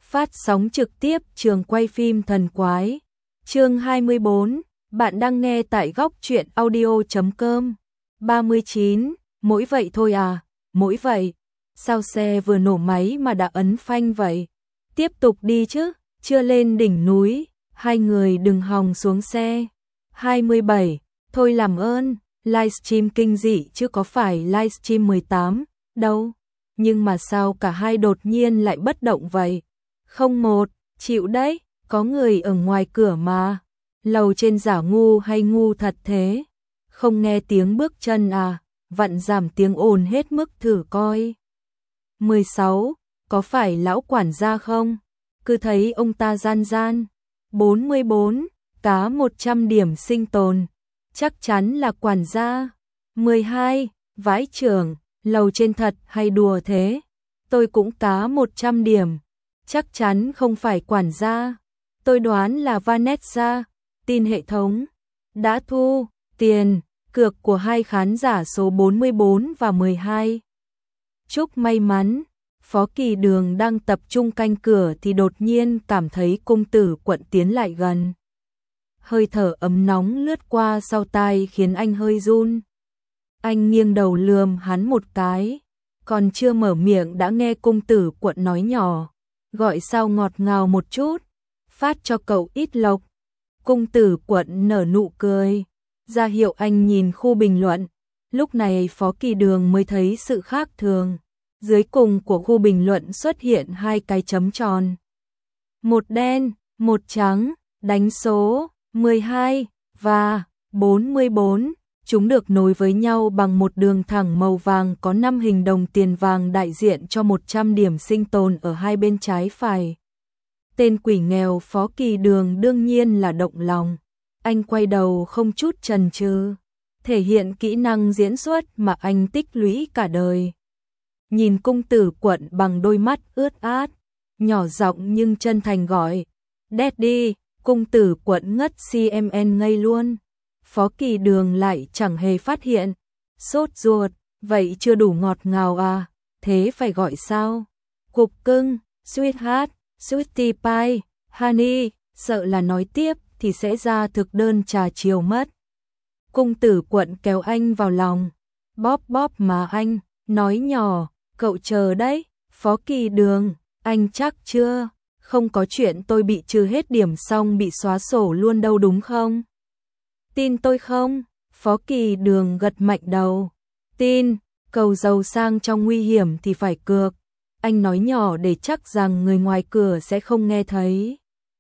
Phát sóng trực tiếp trường quay phim thần quái. Chương 24, bạn đang nghe tại góc truyện audio.com. 39, mỗi vậy thôi à, mỗi vậy. Sao xe vừa nổ máy mà đã ấn phanh vậy? Tiếp tục đi chứ, chưa lên đỉnh núi, hai người đừng hòng xuống xe. 27, thôi làm ơn, livestream kinh dị chứ có phải livestream 18, đâu. Nhưng mà sao cả hai đột nhiên lại bất động vậy? 01, chịu đấy, có người ở ngoài cửa mà. Lầu trên giả ngu hay ngu thật thế? Không nghe tiếng bước chân à, vặn giảm tiếng ồn hết mức thử coi. 16, có phải lão quản gia không? Cứ thấy ông ta gian gian. 44, cá 100 điểm sinh tồn. Chắc chắn là quản gia. 12, vãi chưởng, lầu trên thật hay đùa thế? Tôi cũng cá 100 điểm. Chắc chắn không phải quản gia. Tôi đoán là Vanessa. Tin hệ thống đã thu tiền cược của hai khán giả số 44 và 12. Chúc may mắn. Phó Kỳ Đường đang tập trung canh cửa thì đột nhiên cảm thấy cung tử Quận tiến lại gần. Hơi thở ấm nóng lướt qua sau tai khiến anh hơi run. Anh nghiêng đầu lườm hắn một cái, còn chưa mở miệng đã nghe cung tử Quận nói nhỏ, gọi sao ngọt ngào một chút, phát cho cậu ít lộc. Cung tử Quận nở nụ cười, ra hiệu anh nhìn khu bình luận. Lúc này Phó Kỳ Đường mới thấy sự khác thường. Dưới cùng của khu bình luận xuất hiện hai cái chấm tròn. Một đen, một trắng, đánh số 12 và 44. Chúng được nối với nhau bằng một đường thẳng màu vàng có 5 hình đồng tiền vàng đại diện cho 100 điểm sinh tồn ở hai bên trái phải. Tên quỷ nghèo Phó Kỳ Đường đương nhiên là động lòng. Anh quay đầu không chút chần chừ, thể hiện kỹ năng diễn xuất mà anh tích lũy cả đời. Nhìn cung tử Quận bằng đôi mắt ướt át, nhỏ giọng nhưng chân thành gọi, Daddy. Cung tử Quận ngất CMN ngây luôn. Phó Kỳ Đường lại chẳng hề phát hiện. Sốt ruột, vậy chưa đủ ngọt ngào à, thế phải gọi sao? Cục cưng, sweetheart, sweetie pie, honey, sợ là nói tiếp thì sẽ ra thực đơn trà chiều mất. Cung tử Quận kéo anh vào lòng, bóp bóp mà anh, nói nhỏ, cậu chờ đấy. Phó Kỳ Đường, anh chắc chưa? Không có chuyện tôi bị trừ hết điểm xong bị xóa sổ luôn đâu đúng không? Tin tôi không? Phó Kỳ Đường gật mạnh đầu. Tin, cầu giàu sang trong nguy hiểm thì phải cược. Anh nói nhỏ để chắc rằng người ngoài cửa sẽ không nghe thấy.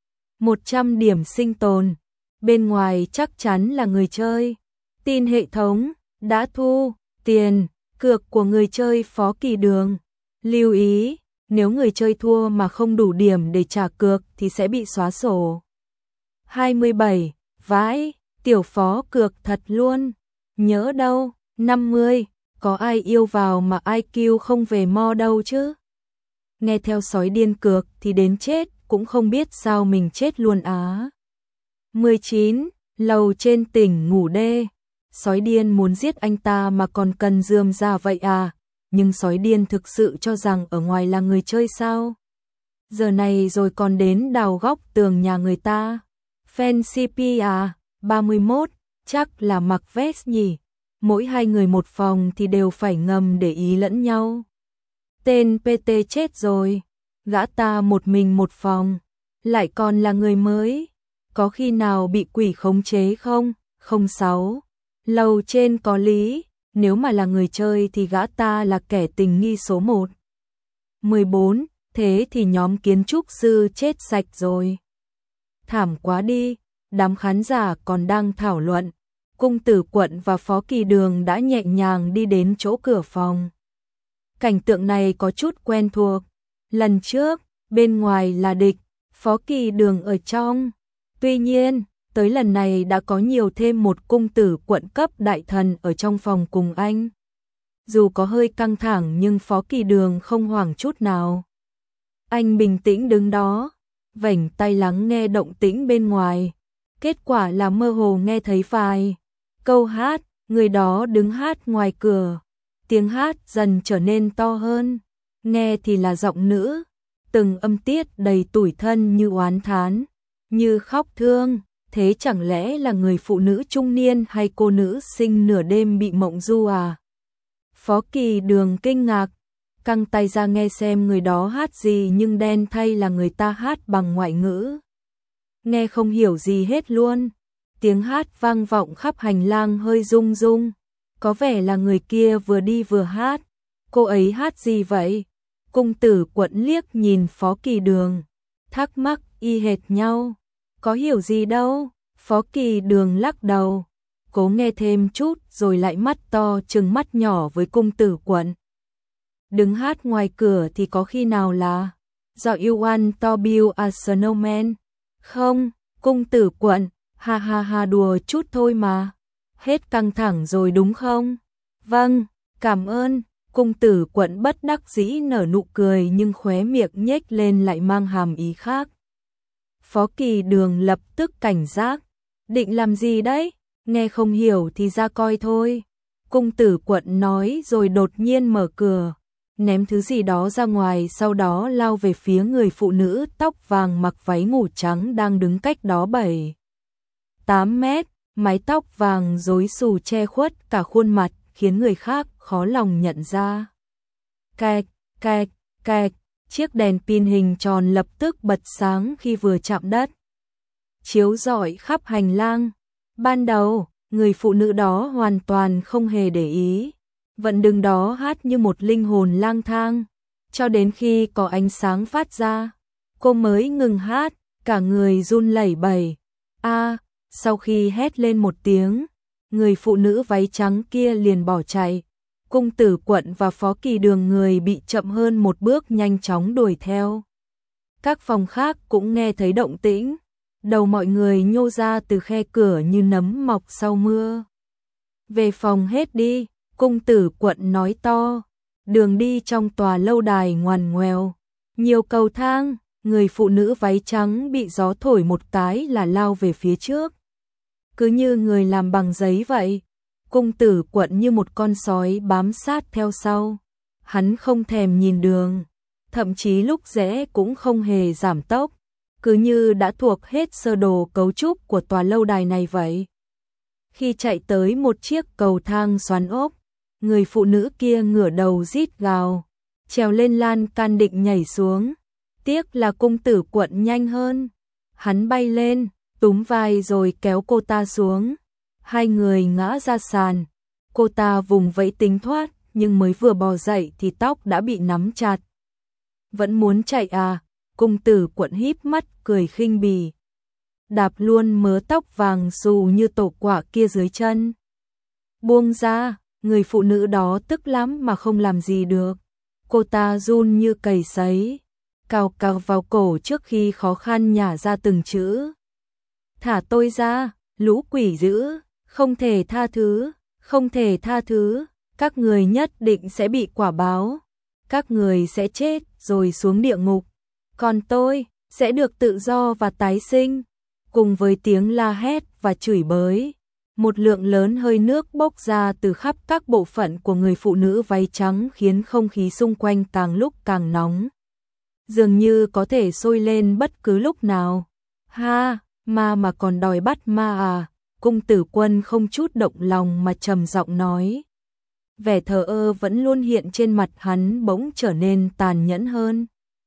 100 điểm sinh tồn. Bên ngoài chắc chắn là người chơi. Tin hệ thống đã thu tiền cược của người chơi Phó Kỳ Đường. Lưu ý, nếu người chơi thua mà không đủ điểm để trả cược thì sẽ bị xóa sổ. 27, vãi, tiểu Phó cược thật luôn. Nhớ đâu, 50, có ai yêu vào mà IQ không về mo đâu chứ. Nghe theo sói điên cược thì đến chết cũng không biết sao mình chết luôn á. 19, lầu trên tỉnh ngủ đê. Sói điên muốn giết anh ta mà còn cần rườm rà vậy à? Nhưng sói điên thực sự cho rằng ở ngoài là người chơi sao? Giờ này rồi còn đến đào góc tường nhà người ta. Fan CP à? 31, chắc là mặc vest nhỉ? Mỗi hai người một phòng thì đều phải ngầm để ý lẫn nhau. Tên PT chết rồi, gã ta một mình một phòng, lại còn là người mới. Có khi nào bị quỷ khống chế không? 06, lầu trên có lý. Nếu mà là người chơi thì gã ta là kẻ tình nghi số 1. 14, thế thì nhóm kiến trúc sư chết sạch rồi. Thảm quá đi, đám khán giả còn đang thảo luận. Cung tử Quận và Phó Kỳ Đường đã nhẹ nhàng đi đến chỗ cửa phòng. Cảnh tượng này có chút quen thuộc. Lần trước, bên ngoài là địch, Phó Kỳ Đường ở trong. Tuy nhiên, tới lần này đã có nhiều thêm một cung tử Quận cấp đại thần ở trong phòng cùng anh. Dù có hơi căng thẳng nhưng Phó Kỳ Đường không hoảng chút nào. Anh bình tĩnh đứng đó, vểnh tai lắng nghe động tĩnh bên ngoài. Kết quả là mơ hồ nghe thấy vài câu hát, người đó đứng hát ngoài cửa. Tiếng hát dần trở nên to hơn, nghe thì là giọng nữ, từng âm tiết đầy tủi thân như oán thán, như khóc thương. Thế chẳng lẽ là người phụ nữ trung niên hay cô nữ sinh nửa đêm bị mộng du à? Phó Kỳ Đường kinh ngạc, căng tay ra nghe xem người đó hát gì, nhưng đen thay là người ta hát bằng ngoại ngữ. Nghe không hiểu gì hết luôn. Tiếng hát vang vọng khắp hành lang hơi rung rung. Có vẻ là người kia vừa đi vừa hát. Cô ấy hát gì vậy? Cung Tử Quận liếc nhìn Phó Kỳ Đường, thắc mắc y hệt nhau. Có hiểu gì đâu. Phó Kỳ Đường lắc đầu, cố nghe thêm chút rồi lại mắt to trừng mắt nhỏ với Cung Tử Quận. Đứng hát ngoài cửa thì có khi nào là Do you want to build a snowman? Không, Cung Tử Quận, ha ha ha, đùa chút thôi mà. Hết căng thẳng rồi đúng không? Vâng, cảm ơn. Cung Tử Quận bất đắc dĩ nở nụ cười nhưng khóe miệng nhếch lên lại mang hàm ý khác. Phó Kỳ Đường lập tức cảnh giác. Định làm gì đấy? Nghe không hiểu thì ra coi thôi. Cung Tử Quận nói rồi đột nhiên mở cửa, ném thứ gì đó ra ngoài, sau đó lao về phía người phụ nữ tóc vàng mặc váy ngủ trắng đang đứng cách đó 7-8 mét, mái tóc vàng rối xù che khuất cả khuôn mặt, khiến người khác khó lòng nhận ra. Cạch, cạch, cạch, chiếc đèn pin hình tròn lập tức bật sáng khi vừa chạm đất, chiếu rọi khắp hành lang. Ban đầu, người phụ nữ đó hoàn toàn không hề để ý, vẫn đứng đó hát như một linh hồn lang thang, cho đến khi có ánh sáng phát ra, cô mới ngừng hát, cả người run lẩy bẩy. Sau khi hét lên một tiếng, người phụ nữ váy trắng kia liền bỏ chạy. Cung Tử Quận và Phó Kỳ Đường người bị chậm hơn một bước nhanh chóng đuổi theo. Các phòng khác cũng nghe thấy động tĩnh, đầu mọi người nhô ra từ khe cửa như nấm mọc sau mưa. Về phòng hết đi, Cung Tử Quận nói to. Đường đi trong tòa lâu đài ngoằn ngoèo, nhiều cầu thang, người phụ nữ váy trắng bị gió thổi một cái là lao về phía trước, cứ như người làm bằng giấy vậy. Cung Tử Quận như một con sói bám sát theo sau, hắn không thèm nhìn đường, thậm chí lúc rẽ cũng không hề giảm tốc, cứ như đã thuộc hết sơ đồ cấu trúc của tòa lâu đài này vậy. Khi chạy tới một chiếc cầu thang xoắn ốc, người phụ nữ kia ngửa đầu rít gào, trèo lên lan can định nhảy xuống. Tiếc là Cung Tử Quận nhanh hơn, hắn bay lên, túm vai rồi kéo cô ta xuống. Hai người ngã ra sàn, cô ta vùng vẫy tính thoát, nhưng mới vừa bò dậy thì tóc đã bị nắm chặt. Vẫn muốn chạy à? Cung Tử Quận híp mắt cười khinh bỉ, đạp luôn mớ tóc vàng xù như tổ quả kia dưới chân. Buông ra, người phụ nữ đó tức lắm mà không làm gì được. Cô ta run như cầy sấy, cào cào vào cổ trước khi khó khăn nhả ra từng chữ. Thả tôi ra, lũ quỷ dữ, không thể tha thứ, không thể tha thứ, các người nhất định sẽ bị quả báo, các người sẽ chết rồi xuống địa ngục, còn tôi sẽ được tự do và tái sinh. Cùng với tiếng la hét và chửi bới, một lượng lớn hơi nước bốc ra từ khắp các bộ phận của người phụ nữ váy trắng khiến không khí xung quanh càng lúc càng nóng, dường như có thể sôi lên bất cứ lúc nào. Ha, ma mà còn đòi bắt ma à? Cung Tử Quân không chút động lòng mà trầm giọng nói. Vẻ thờ ơ vẫn luôn hiện trên mặt hắn bỗng trở nên tàn nhẫn hơn.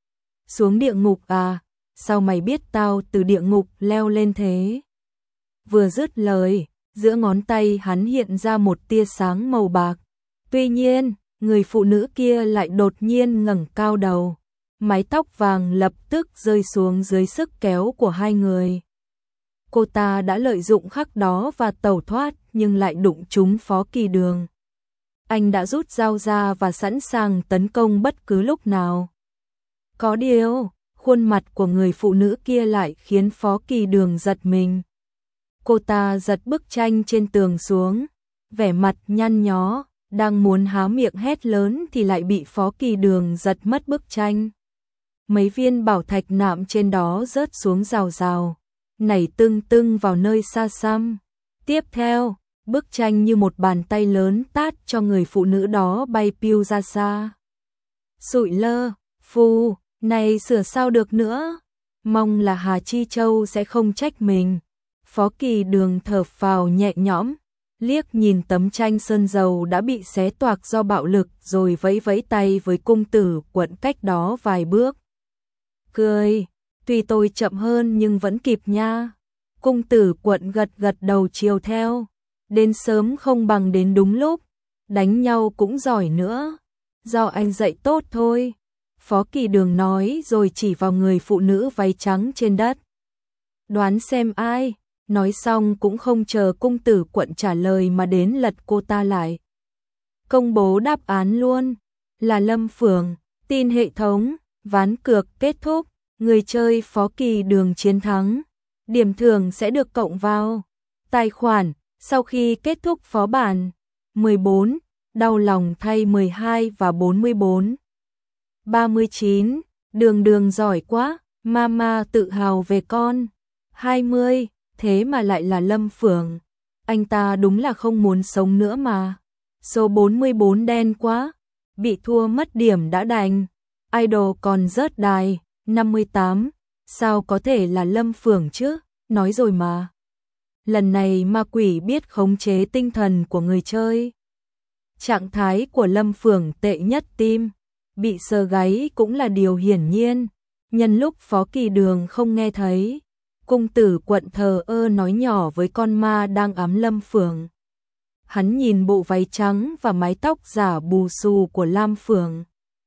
Xuống địa ngục à? Sao mày biết tao từ địa ngục leo lên thế? Vừa dứt lời, giữa ngón tay hắn hiện ra một tia sáng màu bạc. Tuy nhiên, người phụ nữ kia lại đột nhiên ngẩng cao đầu, mái tóc vàng lập tức rơi xuống dưới sức kéo của hai người. Cô ta đã lợi dụng khắc đó và tẩu thoát, nhưng lại đụng trúng Phó Kỳ Đường. Anh đã rút dao ra và sẵn sàng tấn công bất cứ lúc nào. Có điều, khuôn mặt của người phụ nữ kia lại khiến Phó Kỳ Đường giật mình. Cô ta giật bức tranh trên tường xuống, vẻ mặt nhăn nhó, đang muốn há miệng hét lớn thì lại bị Phó Kỳ Đường giật mất bức tranh. Mấy viên bảo thạch nạm trên đó rớt xuống rào rào, nảy tưng tưng vào nơi xa xăm. Tiếp theo, bức tranh như một bàn tay lớn tát cho người phụ nữ đó bay piu ra xa. Sụi lơ, phù, Này sửa sao được nữa, mong là Hà Chi Châu sẽ không trách mình. Phó Kỳ Đường thở phào nhẹ nhõm, liếc nhìn tấm tranh sơn dầu đã bị xé toạc do bạo lực rồi vẫy vẫy tay với cung tử Quận cách đó vài bước. Cười, tuy tôi chậm hơn nhưng vẫn kịp nha. Cung tử Quận gật gật đầu chiều theo, đến sớm không bằng đến đúng lúc, đánh nhau cũng giỏi nữa, do anh dạy tốt thôi. Phó Kỳ Đường nói rồi chỉ vào người phụ nữ váy trắng trên đất. Đoán xem ai, nói xong cũng không chờ cung tử Quận trả lời mà đến lật cô ta lại. Công bố đáp án luôn, là Lâm Phượng, tin hệ thống, ván cược kết thúc, người chơi Phó Kỳ Đường chiến thắng. Điểm thưởng sẽ được cộng vào tài khoản sau khi kết thúc phó bản. 14. Đau lòng thay 12 và 44. 39. Đường Đường giỏi quá, mama tự hào về con. 20. Thế mà lại là Lâm Phượng. Anh ta đúng là không muốn sống nữa mà. Số 44 đen quá, bị thua mất điểm đã đành. Idol còn rớt đài. 58. Sao có thể là Lâm Phượng chứ, nói rồi mà. Lần này ma quỷ biết khống chế tinh thần của người chơi. Trạng thái của Lâm Phượng tệ nhất tim, bị sờ gáy cũng là điều hiển nhiên. Nhân lúc Phó Kỳ Đường không nghe thấy, cung tử Quận thờ ơ nói nhỏ với con ma đang ám Lâm Phượng. Hắn nhìn bộ váy trắng và mái tóc giả bù xù của Lam Phượng.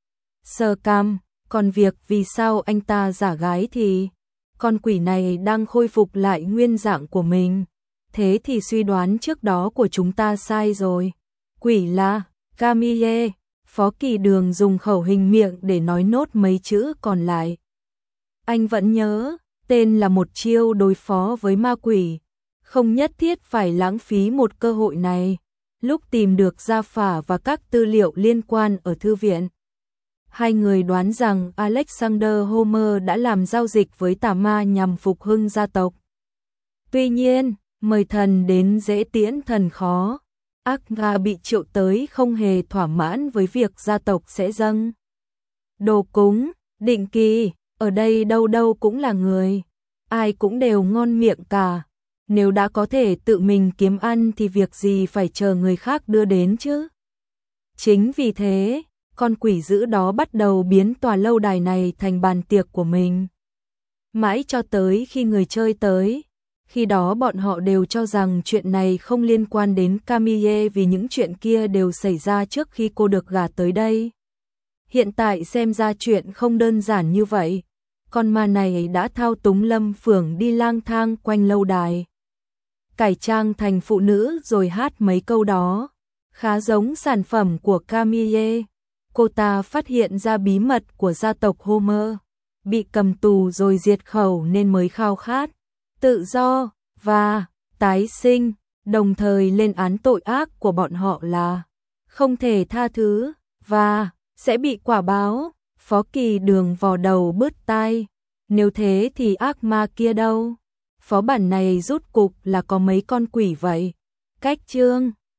Sờ cằm, còn việc vì sao anh ta giả gái thì con quỷ này đang khôi phục lại nguyên dạng của mình. Thế thì suy đoán trước đó của chúng ta sai rồi. Quỷ là Camille. Phó Kỳ Đường dùng khẩu hình miệng để nói nốt mấy chữ còn lại. Anh vẫn nhớ, tên là một chiêu đối phó với ma quỷ. Không nhất thiết phải lãng phí một cơ hội này. Lúc tìm được gia phả và các tư liệu liên quan ở thư viện, hai người đoán rằng Alexander Homer đã làm giao dịch với tà ma nhằm phục hưng gia tộc. Tuy nhiên, mời thần đến dễ tiễn thần khó. Aga bị triệu tới không hề thỏa mãn với việc gia tộc sẽ dâng đồ cúng định kỳ, ở đây đâu đâu cũng là người, ai cũng đều ngon miệng cả. Nếu đã có thể tự mình kiếm ăn thì việc gì phải chờ người khác đưa đến chứ. Chính vì thế, con quỷ dữ đó bắt đầu biến tòa lâu đài này thành bàn tiệc của mình. Mãi cho tới khi người chơi tới, khi đó bọn họ đều cho rằng chuyện này không liên quan đến Camille vì những chuyện kia đều xảy ra trước khi cô được gả tới đây. Hiện tại xem ra chuyện không đơn giản như vậy. Con ma này đã thao túng Lâm Phượng đi lang thang quanh lâu đài, cải trang thành phụ nữ rồi hát mấy câu đó, khá giống sản phẩm của Camille. Cô ta phát hiện ra bí mật của gia tộc Homer, bị cầm tù rồi diệt khẩu nên mới khao khát tự do và tái sinh, đồng thời lên án tội ác của bọn họ là không thể tha thứ và sẽ bị quả báo. Phó Kỳ Đường vò đầu bứt tai, nếu thế thì ác ma kia đâu? Phó bản này rút cục là có mấy con quỷ vậy? Cách chương